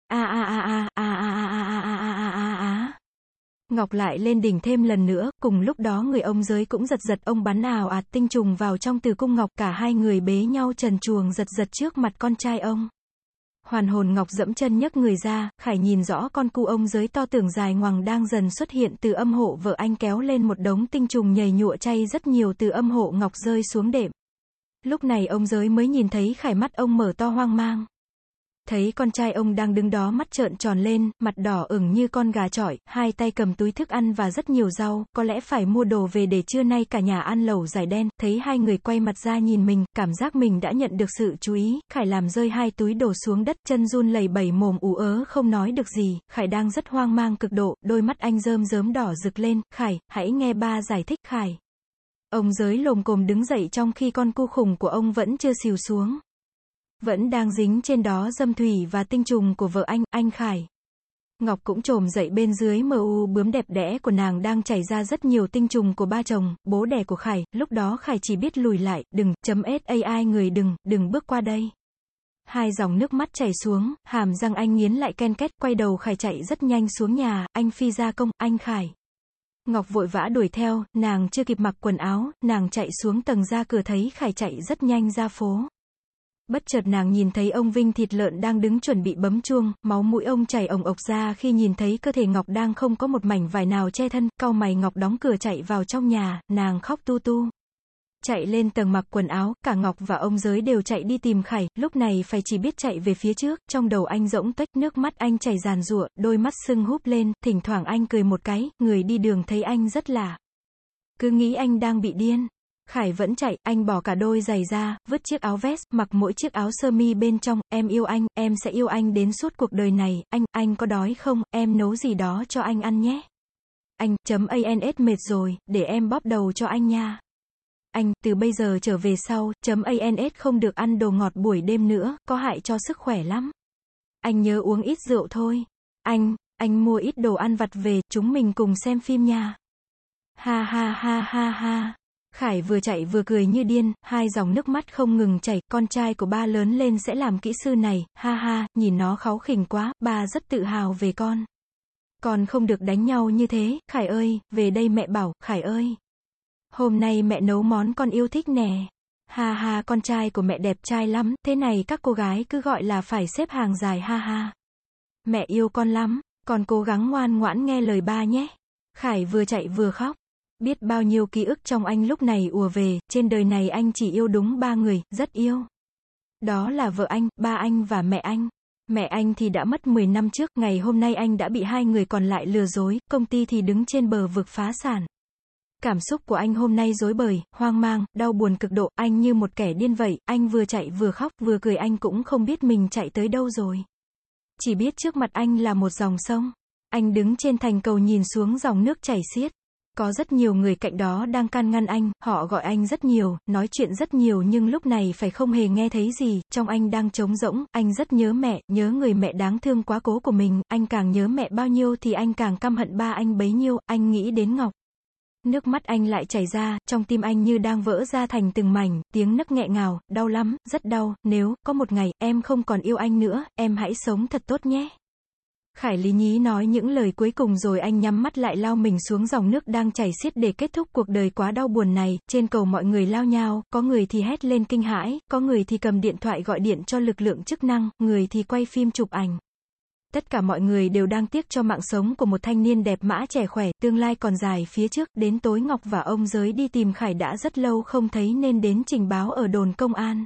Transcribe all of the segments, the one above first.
A a a a a a a a a a a a a. Ngọc lại lên đỉnh thêm lần nữa, cùng lúc đó người ông giới cũng giật giật, ông bắn ào ạt tinh trùng vào trong tử cung Ngọc, cả hai người bế nhau trần truồng giật giật trước mặt con trai ông. Hoàn hồn Ngọc dẫm chân nhấc người ra, Khải nhìn rõ con cu ông giới to tưởng dài ngoằng đang dần xuất hiện từ âm hộ vợ anh, kéo lên một đống tinh trùng nhầy nhụa chay rất nhiều từ âm hộ Ngọc rơi xuống đệm. Lúc này ông giới mới nhìn thấy Khải, mắt ông mở to hoang mang. Thấy con trai ông đang đứng đó mắt trợn tròn lên, mặt đỏ ửng như con gà chọi, hai tay cầm túi thức ăn và rất nhiều rau, có lẽ phải mua đồ về để trưa nay cả nhà ăn lẩu giải đen. Thấy hai người quay mặt ra nhìn mình, cảm giác mình đã nhận được sự chú ý, Khải làm rơi hai túi đồ xuống đất, chân run lẩy bẩy, mồm ú ớ không nói được gì. Khải đang rất hoang mang cực độ, đôi mắt anh rơm rớm đỏ rực lên. Khải, hãy nghe ba giải thích. Khải. Ông giới lồm cồm đứng dậy trong khi con cu khủng của ông vẫn chưa xìu xuống. Vẫn đang dính trên đó dâm thủy và tinh trùng của vợ anh Khải. Ngọc cũng trồm dậy, bên dưới mu bướm đẹp đẽ của nàng đang chảy ra rất nhiều tinh trùng của ba chồng, bố đẻ của Khải. Lúc đó Khải chỉ biết lùi lại, .sai người đừng bước qua đây. Hai dòng nước mắt chảy xuống, hàm răng anh nghiến lại ken két, quay đầu Khải chạy rất nhanh xuống nhà, anh phi ra công, anh Khải. Ngọc vội vã đuổi theo, nàng chưa kịp mặc quần áo, nàng chạy xuống tầng ra cửa thấy Khải chạy rất nhanh ra phố. Bất chợt nàng nhìn thấy ông Vinh thịt lợn đang đứng chuẩn bị bấm chuông, máu mũi ông chảy ồng ộc ra khi nhìn thấy cơ thể Ngọc đang không có một mảnh vải nào che thân, cau mày. Ngọc đóng cửa chạy vào trong nhà, nàng khóc tu tu. Chạy lên tầng mặc quần áo, cả Ngọc và ông giới đều chạy đi tìm Khải, lúc này phải chỉ biết chạy về phía trước, trong đầu anh rỗng tuếch, nước mắt anh chảy ràn rụa, đôi mắt sưng húp lên, thỉnh thoảng anh cười một cái, người đi đường thấy anh rất lạ. Cứ nghĩ anh đang bị điên. Khải vẫn chạy, anh bỏ cả đôi giày ra, vứt chiếc áo vest, mặc mỗi chiếc áo sơ mi bên trong, em yêu anh, em sẽ yêu anh đến suốt cuộc đời này, anh có đói không, em nấu gì đó cho anh ăn nhé. Anh, mệt rồi, để em bóp đầu cho anh nha. Anh, từ bây giờ trở về sau, không được ăn đồ ngọt buổi đêm nữa, có hại cho sức khỏe lắm. Anh nhớ uống ít rượu thôi. Anh mua ít đồ ăn vặt về, chúng mình cùng xem phim nha. Ha ha ha ha ha. Khải vừa chạy vừa cười như điên, hai dòng nước mắt không ngừng chảy, con trai của ba lớn lên sẽ làm kỹ sư này, ha ha, nhìn nó kháu khỉnh quá, ba rất tự hào về con. Con không được đánh nhau như thế, Khải ơi, về đây mẹ bảo, Khải ơi. Hôm nay mẹ nấu món con yêu thích nè. Ha ha, con trai của mẹ đẹp trai lắm, thế này các cô gái cứ gọi là phải xếp hàng dài, ha ha. Mẹ yêu con lắm, con cố gắng ngoan ngoãn nghe lời ba nhé. Khải vừa chạy vừa khóc. Biết bao nhiêu ký ức trong anh lúc này ùa về, trên đời này anh chỉ yêu đúng ba người, rất yêu. Đó là vợ anh, ba anh và mẹ anh. Mẹ anh thì đã mất 10 năm trước, ngày hôm nay anh đã bị hai người còn lại lừa dối, công ty thì đứng trên bờ vực phá sản. Cảm xúc của anh hôm nay rối bời, hoang mang, đau buồn cực độ, anh như một kẻ điên vậy, anh vừa chạy vừa khóc, vừa cười, anh cũng không biết mình chạy tới đâu rồi. Chỉ biết trước mặt anh là một dòng sông. Anh đứng trên thành cầu nhìn xuống dòng nước chảy xiết. Có rất nhiều người cạnh đó đang can ngăn anh, họ gọi anh rất nhiều, nói chuyện rất nhiều nhưng lúc này phải không hề nghe thấy gì, trong anh đang trống rỗng, anh rất nhớ mẹ, nhớ người mẹ đáng thương quá cố của mình, anh càng nhớ mẹ bao nhiêu thì anh càng căm hận ba anh bấy nhiêu, anh nghĩ đến Ngọc. Nước mắt anh lại chảy ra, trong tim anh như đang vỡ ra thành từng mảnh, tiếng nấc nghẹn ngào, đau lắm, rất đau, nếu có một ngày em không còn yêu anh nữa, em hãy sống thật tốt nhé. Khải lý nhí nói những lời cuối cùng rồi anh nhắm mắt lại lao mình xuống dòng nước đang chảy xiết để kết thúc cuộc đời quá đau buồn này. Trên cầu mọi người lao nhao, có người thì hét lên kinh hãi, có người thì cầm điện thoại gọi điện cho lực lượng chức năng, người thì quay phim chụp ảnh. Tất cả mọi người đều đang tiếc cho mạng sống của một thanh niên đẹp mã trẻ khỏe, tương lai còn dài phía trước. Đến tối Ngọc và ông giới đi tìm Khải đã rất lâu không thấy nên đến trình báo ở đồn công an.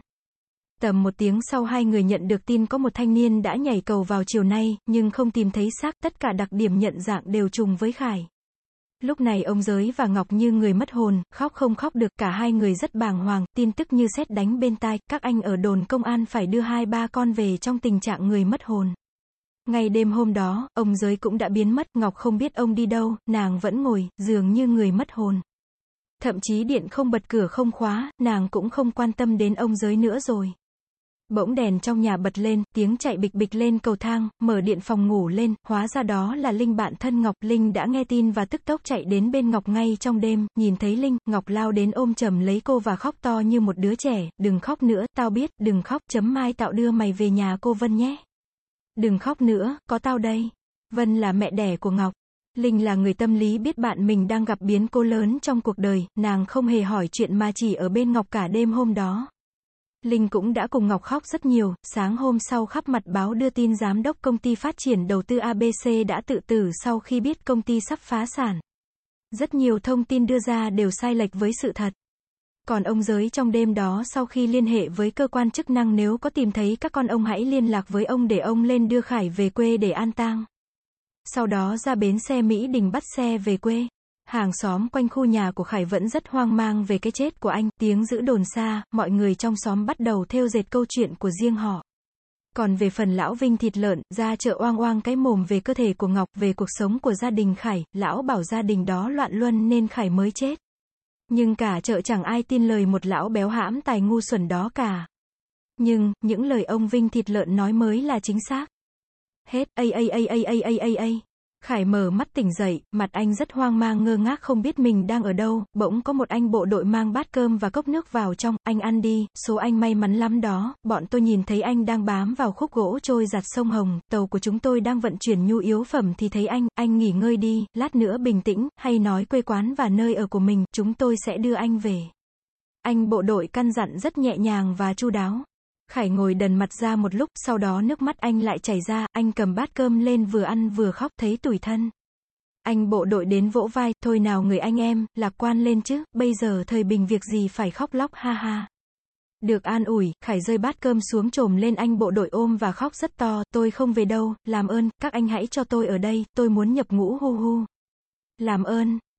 Tầm một tiếng sau hai người nhận được tin có một thanh niên đã nhảy cầu vào chiều nay, nhưng không tìm thấy xác, tất cả đặc điểm nhận dạng đều trùng với Khải. Lúc này ông Giới và Ngọc như người mất hồn, khóc không khóc được, cả hai người rất bàng hoàng, tin tức như sét đánh bên tai, các anh ở đồn công an phải đưa hai ba con về trong tình trạng người mất hồn. Ngày đêm hôm đó, ông Giới cũng đã biến mất, Ngọc không biết ông đi đâu, nàng vẫn ngồi, dường như người mất hồn. Thậm chí điện không bật, cửa không khóa, nàng cũng không quan tâm đến ông Giới nữa rồi. Bỗng đèn trong nhà bật lên, tiếng chạy bịch bịch lên cầu thang, mở điện phòng ngủ lên, hóa ra đó là Linh bạn thân Ngọc. Linh đã nghe tin và tức tốc chạy đến bên Ngọc ngay trong đêm, nhìn thấy Linh, Ngọc lao đến ôm chầm lấy cô và khóc to như một đứa trẻ, đừng khóc nữa, tao biết, đừng khóc, mai tao đưa mày về nhà cô Vân nhé. Đừng khóc nữa, có tao đây. Vân là mẹ đẻ của Ngọc. Linh là người tâm lý biết bạn mình đang gặp biến cố lớn trong cuộc đời, nàng không hề hỏi chuyện mà chỉ ở bên Ngọc cả đêm hôm đó. Linh cũng đã cùng Ngọc khóc rất nhiều, sáng hôm sau khắp mặt báo đưa tin giám đốc công ty phát triển đầu tư ABC đã tự tử sau khi biết công ty sắp phá sản. Rất nhiều thông tin đưa ra đều sai lệch với sự thật. Còn ông Giới trong đêm đó sau khi liên hệ với cơ quan chức năng nếu có tìm thấy các con ông hãy liên lạc với ông để ông lên đưa Khải về quê để an tang. Sau đó ra bến xe Mỹ Đình bắt xe về quê. Hàng xóm quanh khu nhà của Khải vẫn rất hoang mang về cái chết của anh, tiếng dữ đồn xa, mọi người trong xóm bắt đầu thêu dệt câu chuyện của riêng họ. Còn về phần lão Vinh thịt lợn, ra chợ oang oang cái mồm về cơ thể của Ngọc, về cuộc sống của gia đình Khải, lão bảo gia đình đó loạn luân nên Khải mới chết. Nhưng cả chợ chẳng ai tin lời một lão béo hãm tài ngu xuẩn đó cả. Nhưng, những lời ông Vinh thịt lợn nói mới là chính xác. Hết, Khải mở mắt tỉnh dậy, mặt anh rất hoang mang ngơ ngác không biết mình đang ở đâu, bỗng có một anh bộ đội mang bát cơm và cốc nước vào trong, anh ăn đi, số anh may mắn lắm đó, bọn tôi nhìn thấy anh đang bám vào khúc gỗ trôi giặt sông Hồng, tàu của chúng tôi đang vận chuyển nhu yếu phẩm thì thấy anh nghỉ ngơi đi, lát nữa bình tĩnh, hay nói quê quán và nơi ở của mình, chúng tôi sẽ đưa anh về. Anh bộ đội căn dặn rất nhẹ nhàng và chu đáo. Khải ngồi đần mặt ra một lúc, sau đó nước mắt anh lại chảy ra, anh cầm bát cơm lên vừa ăn vừa khóc, thấy tủi thân. Anh bộ đội đến vỗ vai, thôi nào người anh em, lạc quan lên chứ, bây giờ thời bình việc gì phải khóc lóc, ha ha. Được an ủi, Khải rơi bát cơm xuống chồm lên anh bộ đội ôm và khóc rất to, tôi không về đâu, làm ơn, các anh hãy cho tôi ở đây, tôi muốn nhập ngũ hu hu. Làm ơn.